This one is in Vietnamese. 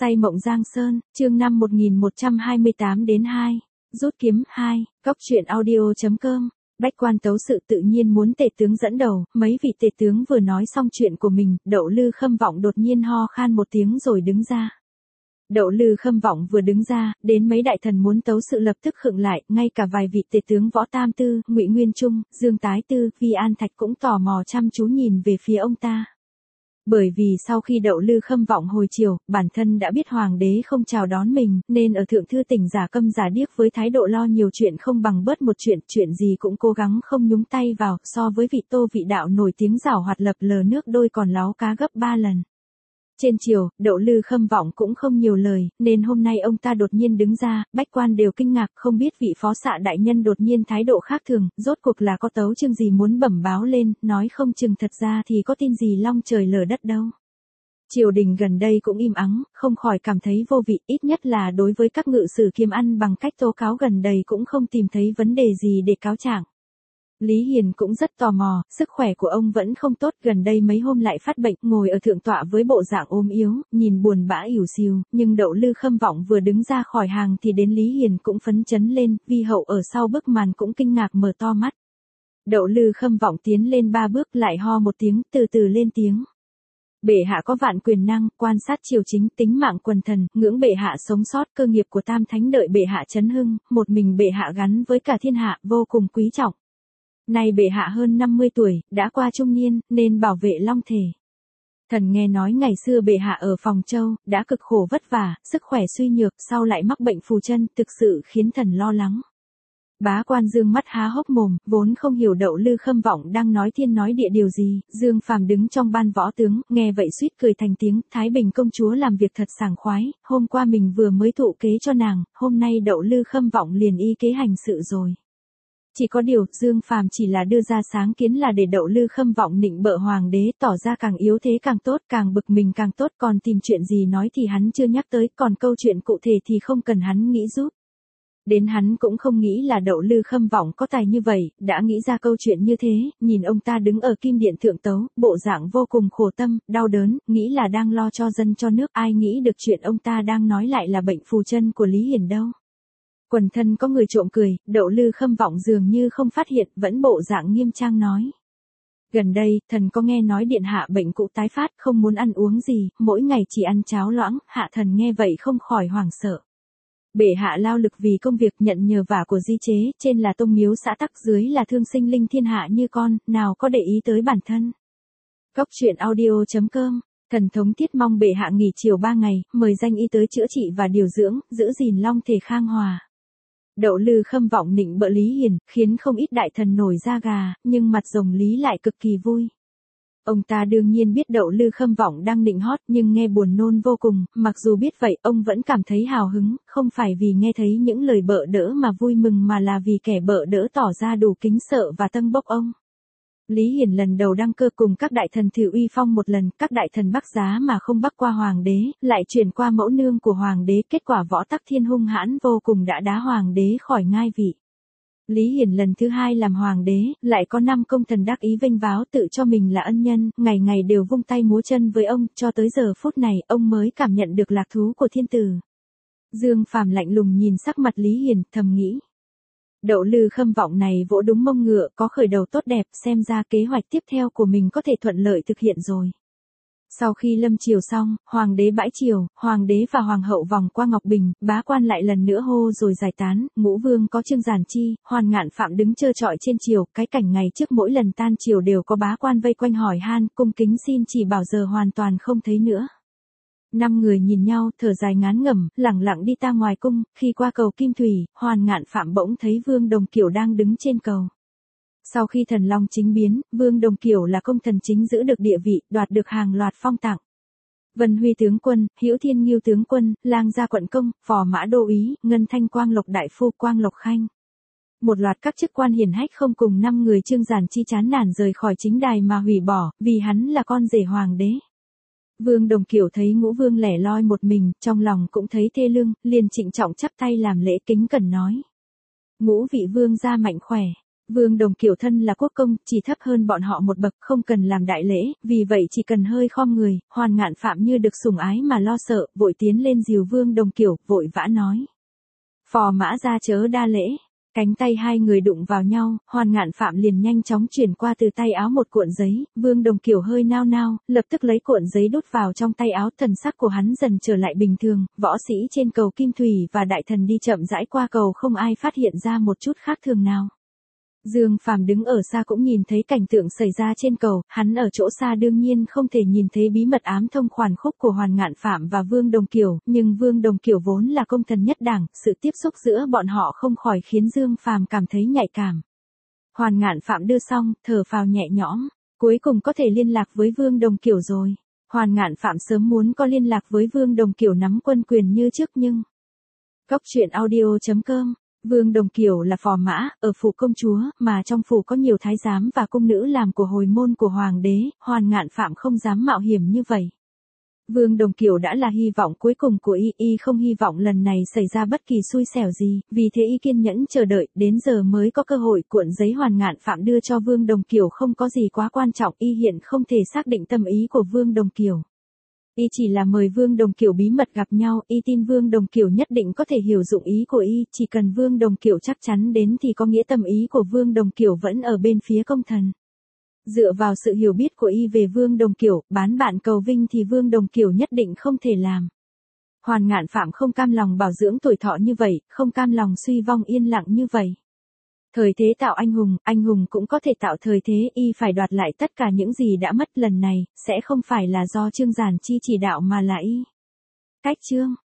Say mộng Giang Sơn, chương 5 1128 đến 2. Rút kiếm 2, cóc truyện audio.com. Bách quan tấu sự tự nhiên muốn tể tướng dẫn đầu, mấy vị tể tướng vừa nói xong chuyện của mình, Đậu Lư Khâm Vọng đột nhiên ho khan một tiếng rồi đứng ra. Đậu Lư Khâm Vọng vừa đứng ra, đến mấy đại thần muốn tấu sự lập tức khựng lại, ngay cả vài vị tể tướng Võ Tam Tư, Ngụy Nguyên Trung, Dương Tái Tư, Vi An Thạch cũng tò mò chăm chú nhìn về phía ông ta. Bởi vì sau khi Đậu Lư Khâm Vọng hồi chiều, bản thân đã biết hoàng đế không chào đón mình, nên ở thượng thư tỉnh giả câm giả điếc với thái độ lo nhiều chuyện không bằng bớt một chuyện gì cũng cố gắng không nhúng tay vào, so với vị Tô vị đạo nổi tiếng giảo hoạt lập lờ nước đôi còn láo cá gấp 3 lần. Trên chiều, Đậu Lư Khâm Vọng cũng không nhiều lời, nên hôm nay ông ta đột nhiên đứng ra, bách quan đều kinh ngạc không biết vị phó xạ đại nhân đột nhiên thái độ khác thường, rốt cuộc là có tấu chương gì muốn bẩm báo lên, nói không chừng thật ra thì có tin gì long trời lở đất đâu. Triều đình gần đây cũng im ắng, không khỏi cảm thấy vô vị, ít nhất là đối với các ngự sử kiêm ăn bằng cách tố cáo gần đây cũng không tìm thấy vấn đề gì để cáo trạng. Lý Hiền cũng rất tò mò, sức khỏe của ông vẫn không tốt, gần đây mấy hôm lại phát bệnh, ngồi ở thượng tọa với bộ dạng ốm yếu, nhìn buồn bã ỉu xìu, nhưng Đậu Lư Khâm Vọng vừa đứng ra khỏi hàng thì đến Lý Hiền cũng phấn chấn lên, Vi hậu ở sau bức màn cũng kinh ngạc mở to mắt. Đậu Lư Khâm Vọng tiến lên 3 bước lại ho một tiếng, từ từ lên tiếng. Bệ hạ có vạn quyền năng, quan sát triều chính, tính mạng quần thần, ngưỡng bệ hạ sống sót, cơ nghiệp của Tam Thánh đợi bệ hạ chấn hưng, một mình bệ hạ gắn với cả thiên hạ, vô cùng quý trọng. Nay bệ hạ hơn 50 tuổi, đã qua trung niên, nên bảo vệ long thể. Thần nghe nói ngày xưa bệ hạ ở Phòng Châu, đã cực khổ vất vả, sức khỏe suy nhược, sau lại mắc bệnh phù chân, thực sự khiến thần lo lắng. Bá quan Dương mắt há hốc mồm, vốn không hiểu Đậu Lư Khâm Vọng đang nói thiên nói địa điều gì, Dương Phàm đứng trong ban võ tướng, nghe vậy suýt cười thành tiếng, Thái Bình công chúa làm việc thật sảng khoái, hôm qua mình vừa mới thụ kế cho nàng, hôm nay Đậu Lư Khâm Vọng liền y kế hành sự rồi. Chỉ có điều, Dương Phàm chỉ là đưa ra sáng kiến là để Đậu Lư Khâm Vọng nịnh bợ hoàng đế, tỏ ra càng yếu thế càng tốt, càng bực mình càng tốt, còn tìm chuyện gì nói thì hắn chưa nhắc tới, còn câu chuyện cụ thể thì không cần hắn nghĩ giúp. Đến hắn cũng không nghĩ là Đậu Lư Khâm Vọng có tài như vậy, đã nghĩ ra câu chuyện như thế, nhìn ông ta đứng ở kim điện thượng tấu, bộ dạng vô cùng khổ tâm, đau đớn, nghĩ là đang lo cho dân cho nước, ai nghĩ được chuyện ông ta đang nói lại là bệnh phù chân của Lý Hiền đâu. Quần thân có người trộm cười, Đậu Lư Khâm Vọng dường như không phát hiện, vẫn bộ dạng nghiêm trang nói. Gần đây, thần có nghe nói điện hạ bệnh cũ tái phát, không muốn ăn uống gì, mỗi ngày chỉ ăn cháo loãng, hạ thần nghe vậy không khỏi hoảng sợ. Bệ hạ lao lực vì công việc nhận nhờ vả của di chế, trên là tông miếu xã tắc, dưới là thương sinh linh thiên hạ như con, nào có để ý tới bản thân. Cóc truyện audio.com. Thần thống thiết mong bệ hạ nghỉ chiều 3 ngày, mời danh y tới chữa trị và điều dưỡng, giữ gìn long thể khang hòa. Đậu Lư Khâm Vọng nịnh bợ Lý Hiền, khiến không ít đại thần nổi da gà, nhưng mặt rồng Lý lại cực kỳ vui. Ông ta đương nhiên biết Đậu Lư Khâm Vọng đang nịnh hót, nhưng nghe buồn nôn vô cùng, mặc dù biết vậy, ông vẫn cảm thấy hào hứng, không phải vì nghe thấy những lời bợ đỡ mà vui mừng mà là vì kẻ bợ đỡ tỏ ra đủ kính sợ và tâng bốc ông. Lý Hiền lần đầu đăng cơ cùng các đại thần thử uy phong một lần, các đại thần bắc giá mà không bắc qua hoàng đế, lại chuyển qua mẫu nương của hoàng đế, kết quả Võ Tắc Thiên hung hãn vô cùng đã đá hoàng đế khỏi ngai vị. Lý Hiền lần thứ 2 làm hoàng đế, lại có 5 công thần đắc ý vênh váo tự cho mình là ân nhân, ngày ngày đều vung tay múa chân với ông, cho tới giờ phút này, ông mới cảm nhận được lạc thú của thiên tử. Dương Phàm lạnh lùng nhìn sắc mặt Lý Hiền, thầm nghĩ. Đậu Lư Khâm Vọng này vỗ đúng mông ngựa, có khởi đầu tốt đẹp, xem ra kế hoạch tiếp theo của mình có thể thuận lợi thực hiện rồi. Sau khi lâm triều xong, hoàng đế bãi triều, hoàng đế và hoàng hậu vòng qua Ngọc Bình, bá quan lại lần nữa hô rồi giải tán, ngũ vương có Trương Giản Chi, Hoàn Ngạn Phạm đứng trơ trọi trên triều, cái cảnh ngày trước mỗi lần tan triều đều có bá quan vây quanh hỏi han, cung kính xin chỉ bảo giờ hoàn toàn không thấy nữa. 5 người nhìn nhau, thở dài ngán ngẩm, lẳng lặng đi ta ngoài cung, khi qua cầu Kim Thủy, Hoàn Ngạn Phạm bỗng thấy Vương Đồng Kiểu đang đứng trên cầu. Sau khi thần long chính biến, Vương Đồng Kiểu là công thần chính giữ được địa vị, đoạt được hàng loạt phong tặng. Vân Huy tướng quân, Hữu Thiên Ngưu tướng quân, Lang Gia quận công, Phò Mã đô úy, Ngân Thanh Quang Lộc đại phu, Quang Lộc khanh. Một loạt các chức quan hiển hách không cùng 5 người Trương Giản Chi chán nản rời khỏi chính đài mà hủy bỏ, vì hắn là con rể hoàng đế. Vương Đồng Kiểu thấy Ngũ Vương lẻ loi một mình, trong lòng cũng thấy thê lương, liền trịnh trọng chắp tay làm lễ kính cẩn nói. Ngũ vị vương gia mạnh khỏe. Vương Đồng Kiều thân là quốc công, chỉ thấp hơn bọn họ một bậc, không cần làm đại lễ, vì vậy chỉ cần hơi khom người, Hoàn Ngạn Phạm như được sủng ái mà lo sợ, vội tiến lên dìu Vương Đồng Kiều, vội vã nói. Phò mã ra chớ đa lễ. Cánh tay hai người đụng vào nhau, Hoàn Ngạn Phạm liền nhanh chóng chuyển qua từ tay áo một cuộn giấy, Vương Đồng Kiều hơi nao nao, lập tức lấy cuộn giấy đút vào trong tay áo, thần sắc của hắn dần trở lại bình thường, võ sĩ trên cầu Kim Thủy và đại thần đi chậm rãi qua cầu không ai phát hiện ra một chút khác thường nào. Dương Phàm đứng ở xa cũng nhìn thấy cảnh tượng xảy ra trên cầu, hắn ở chỗ xa đương nhiên không thể nhìn thấy bí mật ám thông khoản khúc của Hoàn Ngạn Phạm và Vương Đồng Kiều, nhưng Vương Đồng Kiều vốn là công thần nhất đảng, sự tiếp xúc giữa bọn họ không khỏi khiến Dương Phàm cảm thấy nhạy cảm. Hoàn Ngạn Phạm đưa xong, thở phào nhẹ nhõm, cuối cùng có thể liên lạc với Vương Đồng Kiều rồi. Hoàn Ngạn Phạm sớm muốn có liên lạc với Vương Đồng Kiều nắm quân quyền như trước nhưng... Cốc truyện audio.com. Vương Đồng Kiều là phò mã, ở phủ công chúa, mà trong phủ có nhiều thái giám và cung nữ làm của hồi môn của hoàng đế, Hoàn Ngạn Phạm không dám mạo hiểm như vậy. Vương Đồng Kiều đã là hy vọng cuối cùng của y không hy vọng lần này xảy ra bất kỳ xui xẻo gì, vì thế y kiên nhẫn chờ đợi, đến giờ mới có cơ hội. Cuộn giấy Hoàn Ngạn Phạm đưa cho Vương Đồng Kiều không có gì quá quan trọng, y hiện không thể xác định tâm ý của Vương Đồng Kiều. Y chỉ là mời Vương Đồng Kiều bí mật gặp nhau, y tin Vương Đồng Kiều nhất định có thể hiểu dụng ý của y, chỉ cần Vương Đồng Kiều chắc chắn đến thì có nghĩa tâm ý của Vương Đồng Kiều vẫn ở bên phía công thần. Dựa vào sự hiểu biết của y về Vương Đồng Kiều, bán bạn cầu vinh thì Vương Đồng Kiều nhất định không thể làm. Hoàn Ngạn Phạm không cam lòng bảo dưỡng tuổi thọ như vậy, không cam lòng suy vong yên lặng như vậy. Thời thế tạo anh hùng cũng có thể tạo thời thế, y phải đoạt lại tất cả những gì đã mất lần này, sẽ không phải là do Trương Giản Chi chỉ đạo mà là y. Cách chương